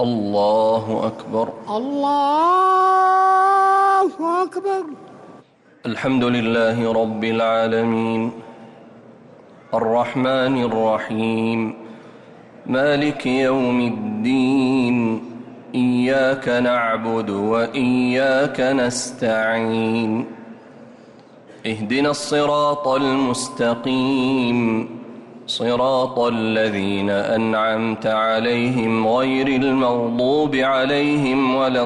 الله أكبر. الله أكبر. الحمد لله رب العالمين الرحمن الرحيم مالك يوم الدين إياك نعبد وإياك نستعين اهدنا الصراط المستقيم صراط الذين أنعمت عليهم غير المغضوب عليهم ولا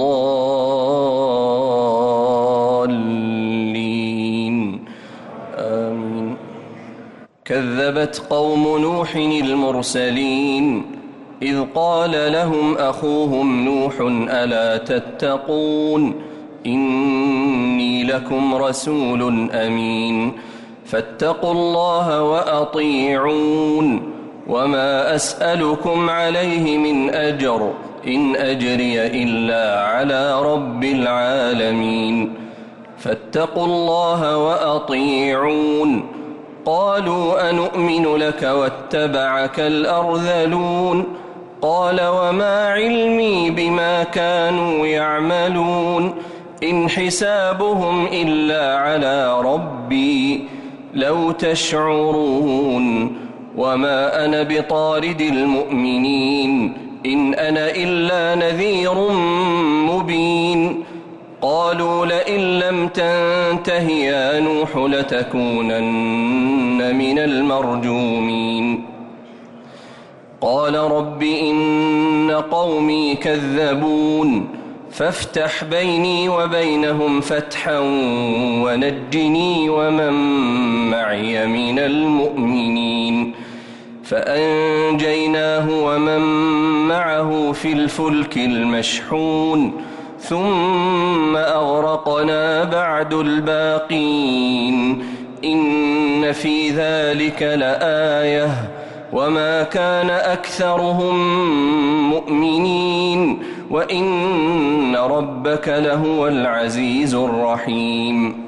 الضالين آمين. كذبت قوم نوح المرسلين إذ قال لهم أخوهم نوح ألا تتقون إني لكم رسول أمين فاتقوا الله وأطيعون وما أسألكم عليه من أجر إن أجري إلا على رب العالمين فاتقوا الله وأطيعون. قالوا أنؤمن لك واتبعك الأرذلون قال وما علمي بما كانوا يعملون إن حسابهم إلا على ربي لو تشعرون وما أنا بطارد المؤمنين إن أنا إلا نذير مبين. قالوا لئن لم تنته يا نوح لتكونن من المرجومين قال رب إن قومي كذبون فافتح بيني وبينهم فتحا ونجني ومن معي من المؤمنين فأنجيناه ومن معه في الفلك المشحون ثم أغرقنا بعد الباقين إن في ذلك لآية وما كان أكثرهم مؤمنين وإن ربك لهو العزيز الرحيم.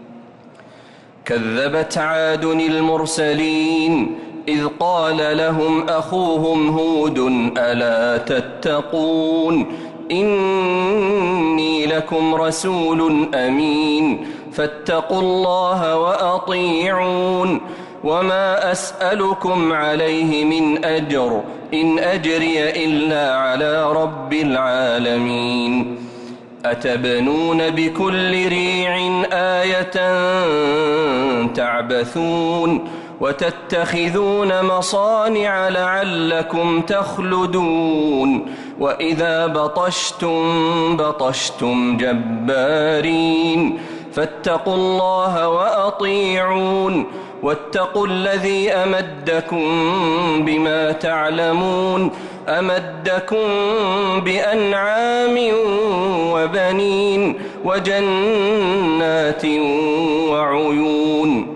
كذبت عاد المرسلين إذ قال لهم أخوهم هود ألا تتقون إني لكم رسول أمين فاتقوا الله وأطيعون وما أسألكم عليه من أجر إن أجري إلا على رب العالمين أتبنون بكل ريع آية تعبثون وتتخذون مصانع لعلكم تخلدون وإذا بطشتم جبارين فاتقوا الله وأطيعون واتقوا الذي أمدكم بما تعلمون أمدكم بأنعام وبنين وجنات وعيون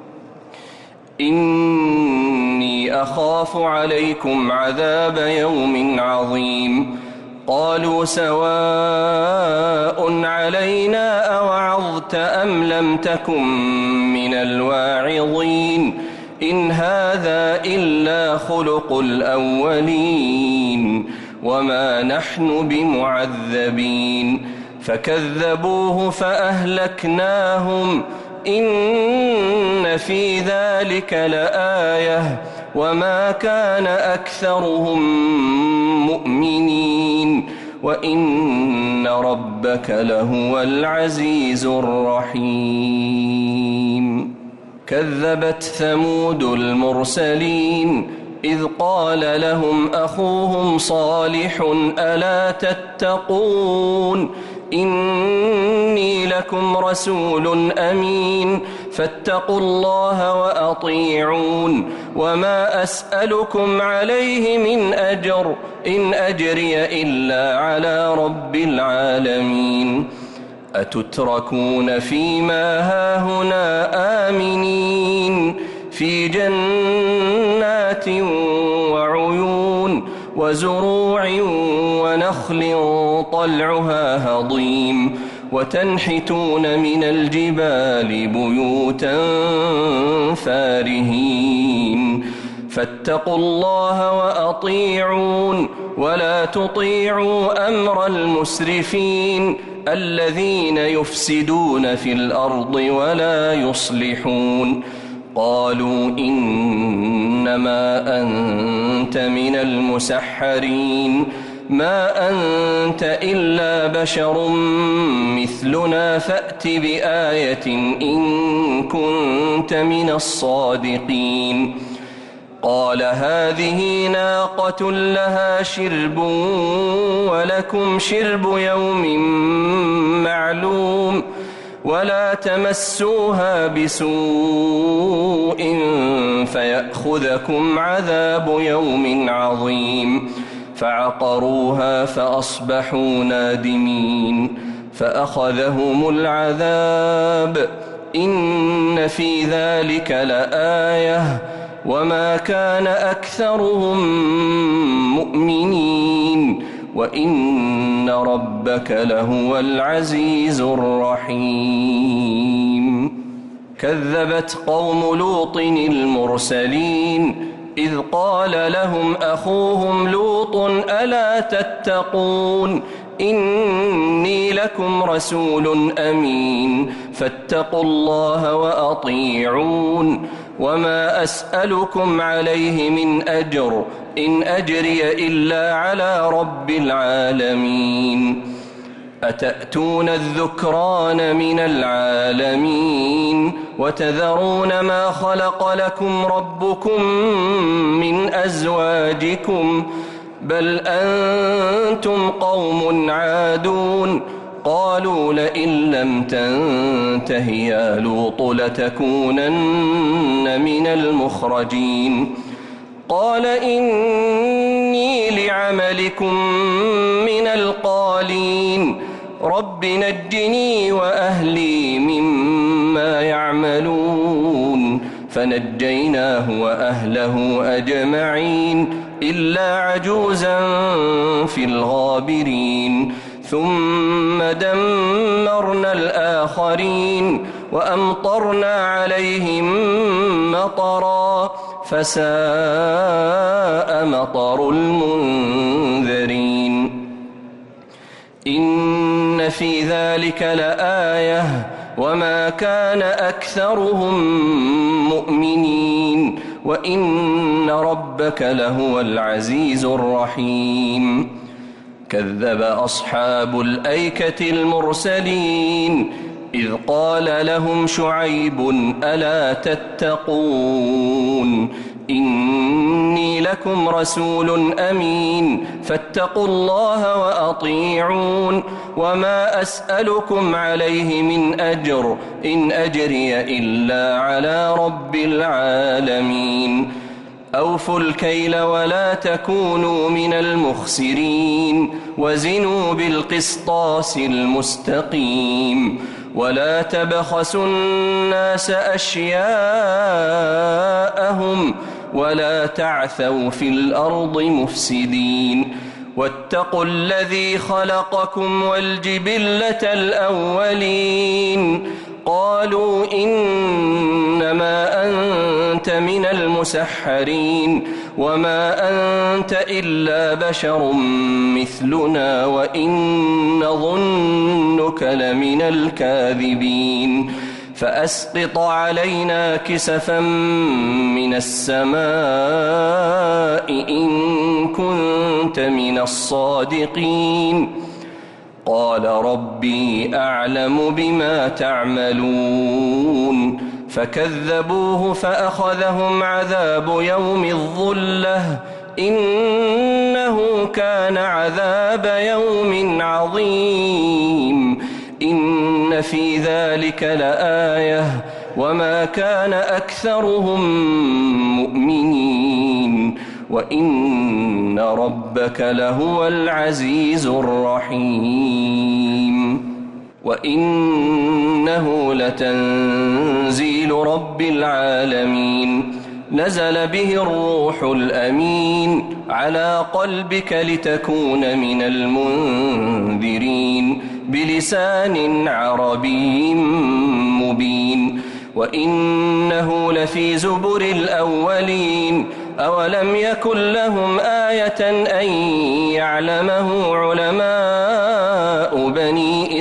إني أخاف عليكم عذاب يوم عظيم. قالوا سواء علينا أوعظت أم لم تكن من الواعظين إن هذا إلا خلق الأولين وما نحن بمعذبين فكذبوه فأهلكناهم إن في ذلك لآية وما كان أكثرهم مؤمنين وإن ربك لهو العزيز الرحيم. كذبت ثمود المرسلين إذ قال لهم أخوهم صالح ألا تتقون إني لكم رسول أمين فاتقوا الله وأطيعون وما أسألكم عليه من أجر إن أجري إلا على رب العالمين أتتركون فيما هاهنا آمنين في جنات وعيون وزروع ونخل طلعها هضيم وتنحتون من الجبال بيوتا فارهين فاتقوا الله وأطيعون ولا تطيعوا أمر المسرفين الذين يفسدون في الأرض ولا يصلحون. قالوا إنما أنت من المسحرين ما أنت إلا بشر مثلنا فأت بآية إن كنت من الصادقين. قال هذه ناقة لها شرب ولكم شرب يوم معلوم ولا تمسوها بسوء فيأخذكم عذاب يوم عظيم. فعقروها فأصبحوا نادمين فأخذهم العذاب إن في ذلك لآية وما كان أكثرهم مؤمنين وإن ربك لهو العزيز الرحيم. كذبت قوم لوط المرسلين إذ قال لهم أخوهم لوط ألا تتقون إني لكم رسول أمين فاتقوا الله وأطيعون وما أسألكم عليه من أجر إن أجري إلا على رب العالمين. أتأتون الذكران من العالمين وتذرون ما خلق لكم ربكم من أزواجكم بل أنتم قوم عادون. قالوا لئن لم تنته يا لوط لتكونن من المخرجين. قال إني لعملكم من القالين رب نجني وأهلي مما يعملون. فنجيناه وأهله أجمعين إلا عجوزا في الغابرين. ثم دمرنا الآخرين وأمطرنا عليهم مطرا فساء مطر المنذرين. إن في ذلك لآية وما كان أكثرهم مؤمنين وإن ربك لهو العزيز الرحيم. كذب أصحاب الأيكة المرسلين إذ قال لهم شعيب ألا تتقون إني لكم رسول أمين فاتقوا الله وأطيعون وما أسألكم عليه من أجر إن أجري إلا على رب العالمين. أوفوا الكيل ولا تكونوا من المخسرين وزنوا بالقسطاس المستقيم ولا تبخسوا الناس أشياءهم ولا تعثوا في الأرض مفسدين. واتقوا الذي خلقكم والجبلة الأولين. قالوا إنما أنت من المسحرين وما أنت إلا بشر مثلنا وإن نظنك لمن الكاذبين. فأسقط علينا كسفا من السماء إن كنت من الصادقين. قال ربي أعلم بما تعملون. فكذبوه فأخذهم عذاب يوم الظلة إنه كان عذاب يوم عظيم. إن في ذلك لآية وما كان أكثرهم مؤمنين وإن ربك لهو العزيز الرحيم. وإنه لتنزيل رب العالمين نزل به الروح الأمين على قلبك لتكون من المنذرين بلسان عربي مبين. وإنه لفي زبر الأولين أولم يكن لهم آية أن يعلمه علماء بني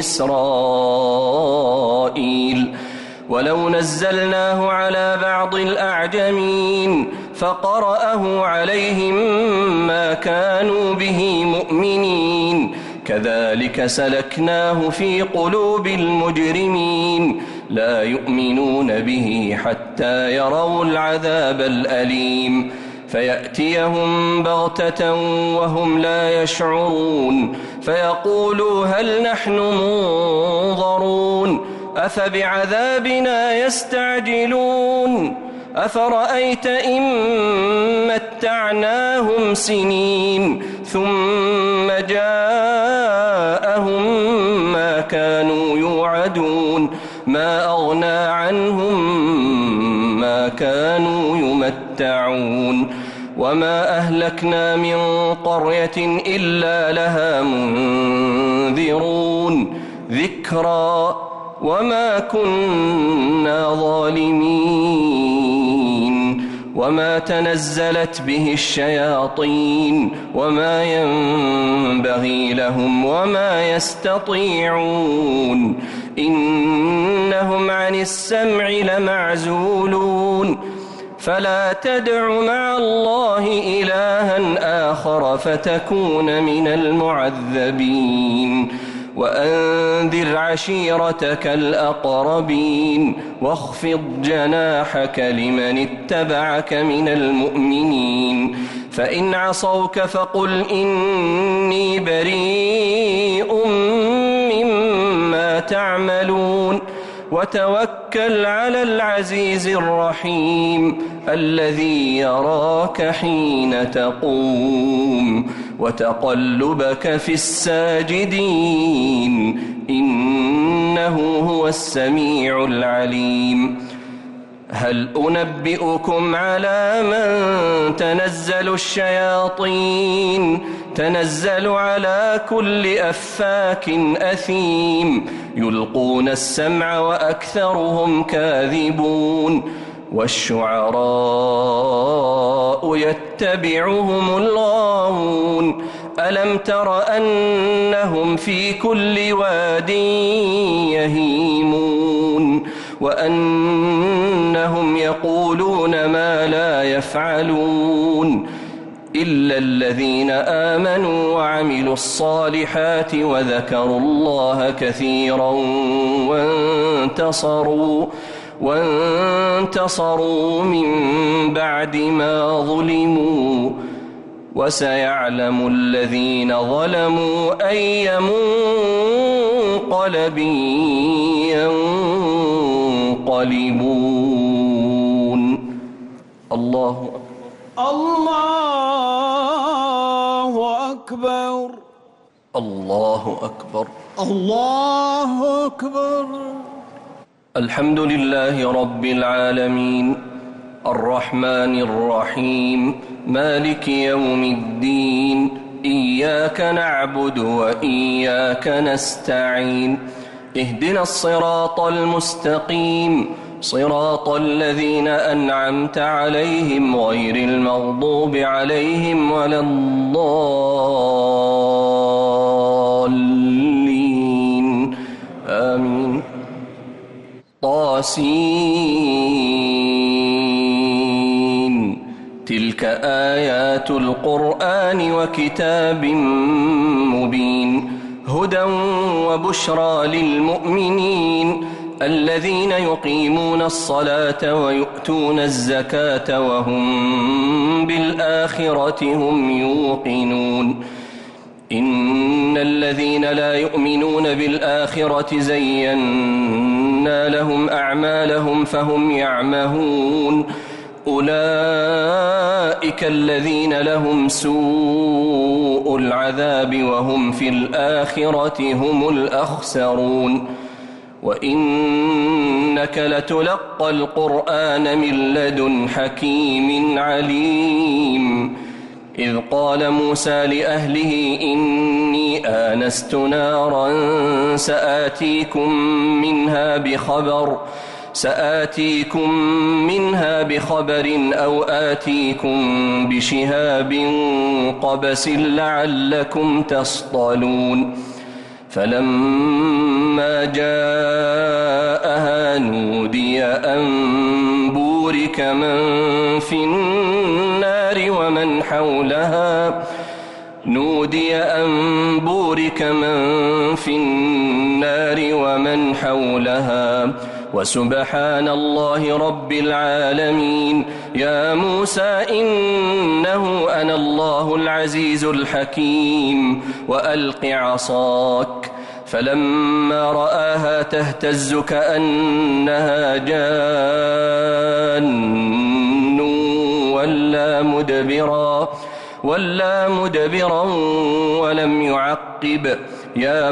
إسرائيل ولو نزلناه على بعض الأعجمين فقرأه عليهم ما كانوا به مؤمنين كذلك سلكناه في قلوب المجرمين لا يؤمنون به حتى يروا العذاب الأليم فيأتيهم بغتة وهم لا يشعرون فيقولوا هل نحن منظرون أفبعذابنا يستعجلون أفرأيت إن متعناهم سنين ثم جاءهم ما كانوا يوعدون ما أغنى عنهم ما كانوا يمتعون وما أهلكنا من قرية إلا لها منذرون ذكرى وما كنا ظالمين وما تنزلت به الشياطين وما ينبغي لهم وما يستطيعون إنهم عن السمع لمعزولون فلا تدع مع الله إلها آخر فتكون من المعذبين وأنذر عشيرتك الأقربين واخفض جناحك لمن اتبعك من المؤمنين فإن عصوك فقل إني بريء مما تعملون وتوكل على العزيز الرحيم الذي يراك حين تقوم وتقلبك في الساجدين إنه هو السميع العليم هل أنبئكم على من تنزل الشياطين تنزل على كل أفاك أثيم يلقون السمع وأكثرهم كاذبون والشعراء يتبعهم الغاوون ألم تر أنهم في كل واد يهيمون وأنهم يقولون ما لا يفعلون إلا الذين آمنوا وعملوا الصالحات وذكروا الله كثيرا وانتصروا من بعد ما ظلموا وسيعلم الذين ظلموا أي منقلب ينقلبون الله أكبر الله أكبر الله أكبر الحمد لله رب العالمين الرحمن الرحيم مالك يوم الدين إياك نعبد وإياك نستعين اهدنا الصراط المستقيم صراط الذين أنعمت عليهم غير المغضوب عليهم ولا الضالين آمين طاسين تلك آيات القرآن وكتاب مبين هدى وبشرى للمؤمنين الذين يقيمون الصلاة ويؤتون الزكاة وهم بالآخرة هم يوقنون إن الذين لا يؤمنون بالآخرة زينا لهم أعمالهم فهم يعمهون أولئك الذين لهم سوء العذاب وهم في الآخرة هم الأخسرون وإنك لتلقى القرآن من لدن حكيم عليم إذ قال موسى لأهله إني آنست نارا سآتيكم سآتيكم منها بخبر أو آتيكم بشهاب قبس لعلكم تصطلون فلما جاءها نودي أن بورك من في النار ومن حولها وسبحان الله رب العالمين. يا موسى إنه أنا الله العزيز الحكيم وألق عصاك فلما رآها تهتز كأنها جان ولا مدبرا ولم يعقب. يا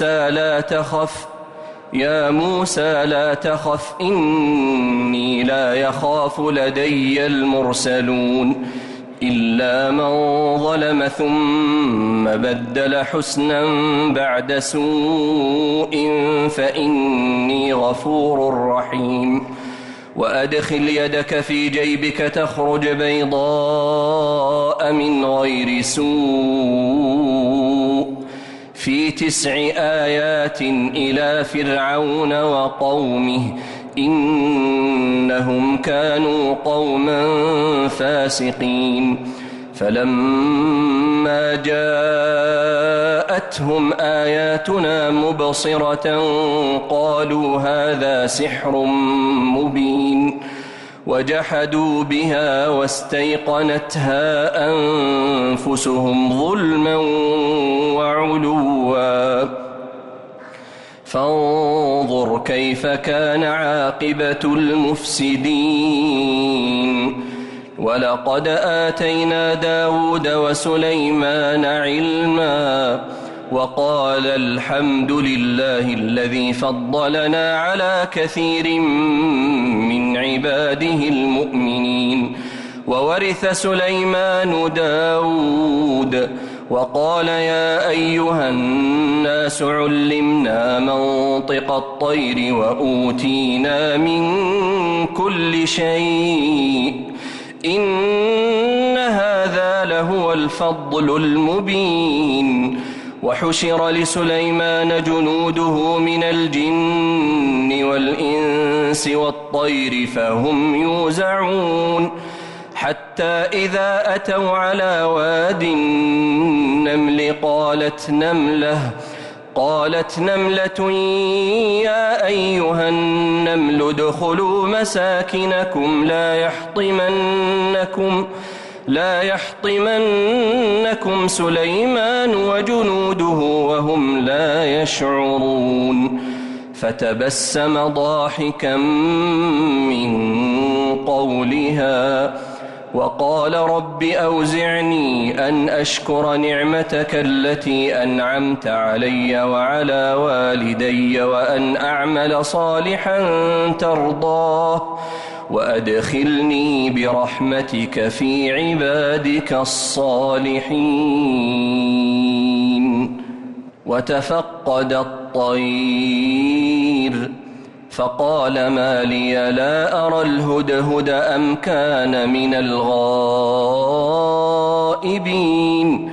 موسى لا تخف إني لا يخاف لدي المرسلون إلا من ظلم ثم بدل حسنا بعد سوء فإني غفور رحيم. وأدخل يدك في جيبك تخرج بيضاء من غير سوء في 9 آيات إلى فرعون وقومه إنهم كانوا قوما فاسقين. فلما جاءتهم آياتنا مبصرة قالوا هذا سحر مبين وجحدوا بها واستيقنتها أنفسهم ظلما وعلوا فانظر كيف كان عاقبة المفسدين. ولقد آتينا داود وسليمان علما وقال الحمد لله الذي فضلنا على كثير من عباده المؤمنين. وورث سليمان داود وقال يا أيها الناس علمنا منطق الطير وأوتينا من كل شيء إن هذا لهو الفضل المبين. وحشر لسليمان جنوده من الجن والإنس والطير فهم يوزعون حتى إذا أتوا على واد النمل قالت نملة يا أيها النمل ادخلوا مساكنكم لا يحطمنكم سليمان وجنوده وهم لا يشعرون. فتبسم ضاحكا من قولها وقال رب أوزعني أن أشكر نعمتك التي أنعمت علي وعلى والدي وأن أعمل صالحا ترضاه وأدخلني برحمتك في عبادك الصالحين. وتفقد الطير فقال ما لي لا أرى الهدهد أم كان من الغائبين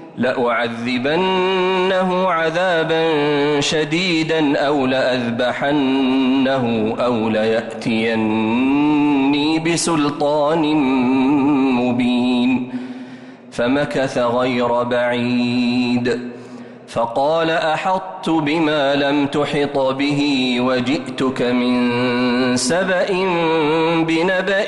لأعذبنه عذابا شديدا أو لأذبحنه أو ليأتيني بسلطان مبين. فمكث غير بعيد فقال أحطت بما لم تحط به وجئتك من سبأ بنبأ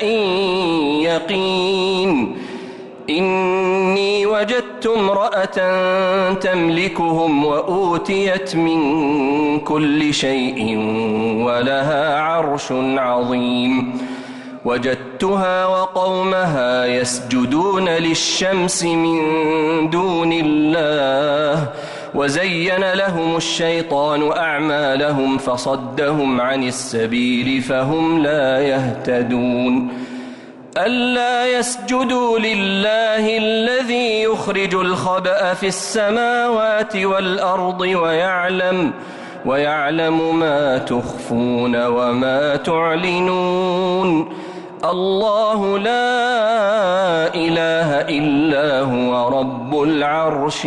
يقين إني وجدت امرأة تملكهم وأوتيت من كل شيء ولها عرش عظيم. وجدتها وقومها يسجدون للشمس من دون الله وزين لهم الشيطان أعمالهم فصدهم عن السبيل فهم لا يهتدون. ألا يسجدوا لله الذي يخرج الخبأ في السماوات والأرض ويعلم ما تخفون وما تعلنون الله لا إله إلا هو رب العرش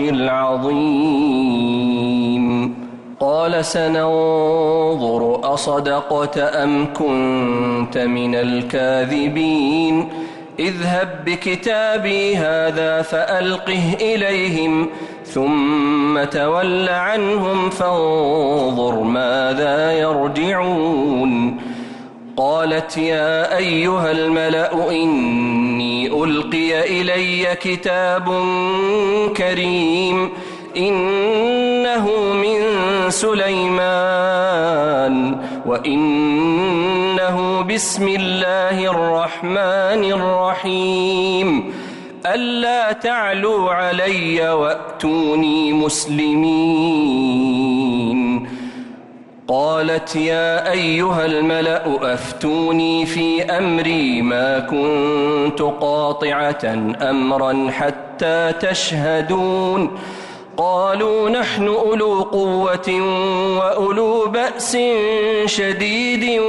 العظيم قال سننظر أصدقت أم كنت من الكاذبين اذهب بكتابي هذا فألقه إليهم ثم تول عنهم فانظر ماذا يرجعون قالت يا أيها الملأ إني ألقي إلي كتاب كريم إنه من سليمان وإنه بسم الله الرحمن الرحيم ألا تعلوا علي وأتوني مسلمين قالت يا أيها الملأ أفتوني في أمري ما كنت قاطعة أمرا حتى تشهدون قالوا نحن أولو قوة وأولو بأس شديد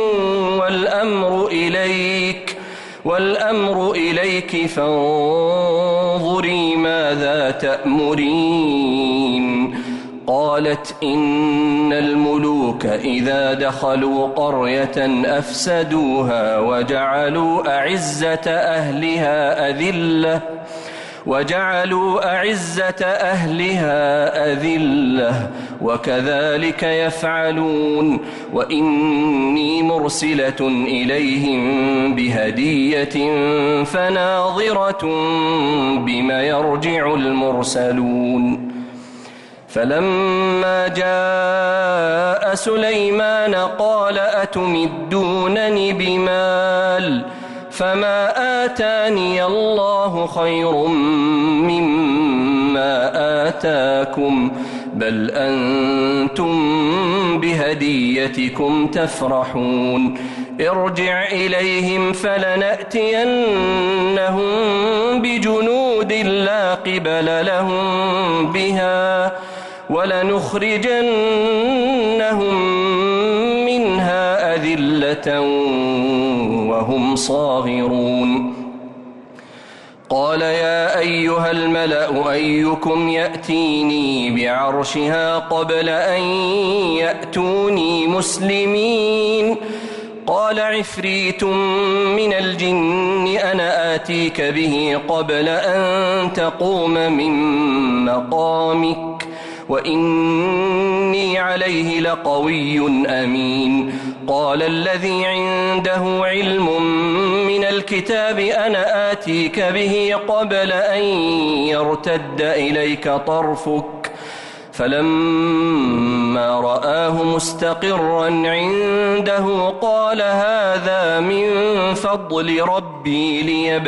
والأمر إليك فانظري ماذا تأمرين قالت إن الملوك إذا دخلوا قرية أفسدوها وجعلوا أعزة أهلها أذلة وكذلك يفعلون وإني مرسلة إليهم بهدية فناظرة بما يرجع المرسلون فلما جاء سليمان قال أتمدونني بمال فما آتاني الله خير مما آتاكم بل أنتم بهديتكم تفرحون ارجع إليهم فلنأتينهم بجنود لا قبل لهم بها ولنخرجنهم منها أذلة وهم صاغرون قال يا أيها الملأ أيكم يأتيني بعرشها قبل أن يأتوني مسلمين قال عفريت من الجن أنا آتيك به قبل أن تقوم من مقامك وإني عليه لقوي أمين قال الذي عنده علم من الكتاب أنا آتيك به قبل أن يرتد إليك طرفك فلما رآه مستقرا عنده قال هذا من فضل ربي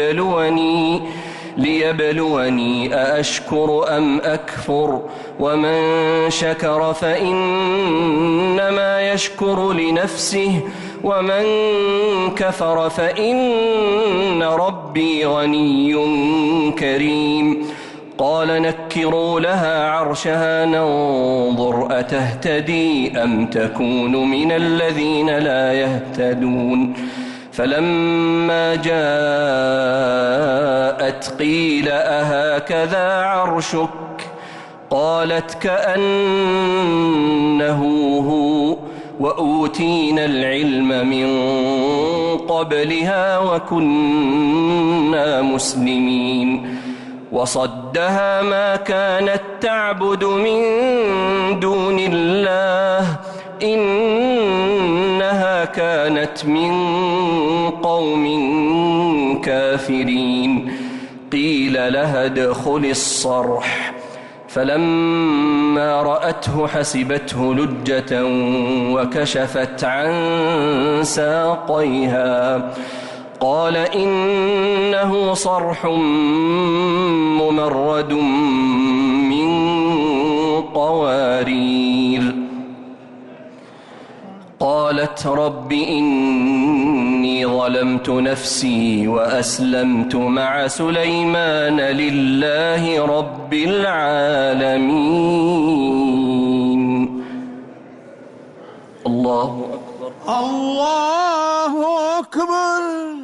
ليبلوني أأشكر أم أكفر ومن شكر فإنما يشكر لنفسه ومن كفر فإن ربي غني كريم قال نكروا لها عرشها ننظر أتهتدي أم تكون من الذين لا يهتدون فلما جاءت قيل أهكذا عرشك قالت كأنه هو وأوتينا العلم من قبلها وكنا مسلمين وصدها ما كانت تعبد من دون الله إنها كانت من قوم كافرين قيل لها ادخل الصرح فلما رأته حسبته لجة وكشفت عن ساقيها قال إنه صرح ممرد من قوارير قالت رب إني ظلمت نفسي وأسلمت مع سليمان لله رب العالمين. الله أكبر. الله أكبر.